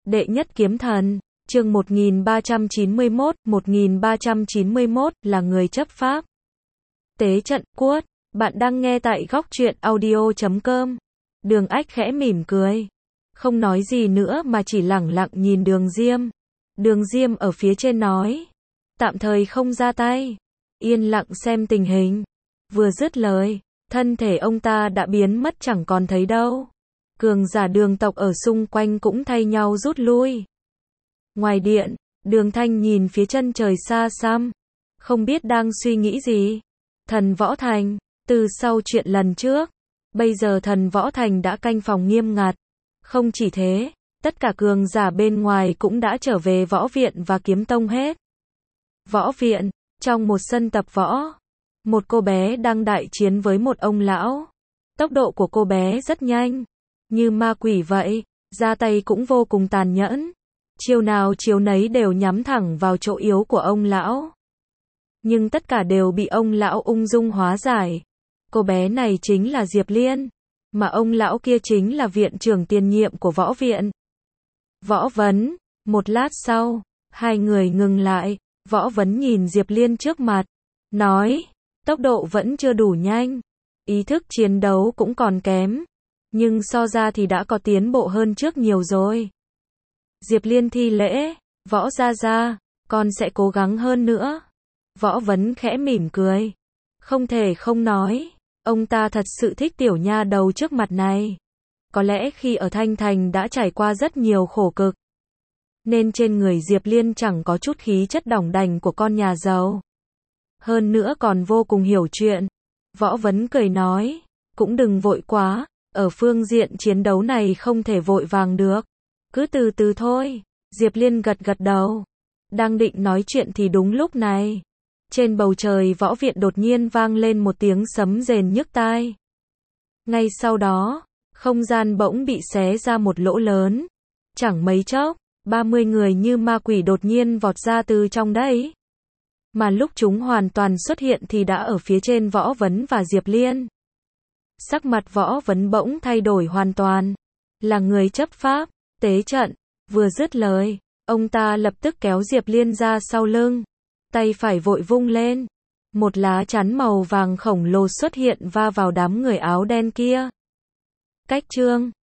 Đệ nhất kiếm thần, chương 1391 là người chấp pháp. Tế trận cuốt, bạn đang nghe tại góc truyện audio.com. Đường Ách khẽ mỉm cười, không nói gì nữa mà chỉ lẳng lặng nhìn Đường Diêm. Đường Diêm ở phía trên nói, tạm thời không ra tay, yên lặng xem tình hình. Vừa dứt lời, thân thể ông ta đã biến mất chẳng còn thấy đâu. Cường giả Đường tộc ở xung quanh cũng thay nhau rút lui. Ngoài điện, Đường Thanh nhìn phía chân trời xa xăm, không biết đang suy nghĩ gì. Thần Võ Thành, từ sau chuyện lần trước, bây giờ Thần Võ Thành đã canh phòng nghiêm ngặt. Không chỉ thế, tất cả cường giả bên ngoài cũng đã trở về võ viện và kiếm tông hết. Võ viện, trong một sân tập võ, một cô bé đang đại chiến với một ông lão. Tốc độ của cô bé rất nhanh, như ma quỷ vậy, ra tay cũng vô cùng tàn nhẫn. Chiêu nào chiêu nấy đều nhắm thẳng vào chỗ yếu của ông lão. Nhưng tất cả đều bị ông lão ung dung hóa giải. Cô bé này chính là Diệp Liên, mà ông lão kia chính là viện trưởng tiền nhiệm của võ viện. Võ Vấn, một lát sau, hai người ngừng lại, Võ Vấn nhìn Diệp Liên trước mặt, nói, tốc độ vẫn chưa đủ nhanh, ý thức chiến đấu cũng còn kém, nhưng so ra thì đã có tiến bộ hơn trước nhiều rồi. Diệp Liên thi lễ, Võ gia gia, con sẽ cố gắng hơn nữa. Võ Vấn khẽ mỉm cười, không thể không nói, ông ta thật sự thích tiểu nha đầu trước mặt này. Có lẽ khi ở Thanh Thành đã trải qua rất nhiều khổ cực, nên trên người Diệp Liên chẳng có chút khí chất đỏng đành của con nhà giàu. Hơn nữa còn vô cùng hiểu chuyện. Võ Vấn cười nói, cũng đừng vội quá, ở phương diện chiến đấu này không thể vội vàng được. Cứ từ từ thôi. Diệp Liên gật gật đầu. Đang định nói chuyện thì đúng lúc này, trên bầu trời võ viện đột nhiên vang lên một tiếng sấm rền nhức tai. Ngay sau đó, không gian bỗng bị xé ra một lỗ lớn. Chẳng mấy chốc, 30 người như ma quỷ đột nhiên vọt ra từ trong đấy. Mà lúc chúng hoàn toàn xuất hiện thì đã ở phía trên Võ Vấn và Diệp Liên. Sắc mặt Võ Vấn bỗng thay đổi hoàn toàn. Là người chấp pháp, tế trận. Vừa dứt lời, ông ta lập tức kéo Diệp Liên ra sau lưng. Tay phải vội vung lên. Một lá chắn màu vàng khổng lồ xuất hiện va vào đám người áo đen kia. Cách chương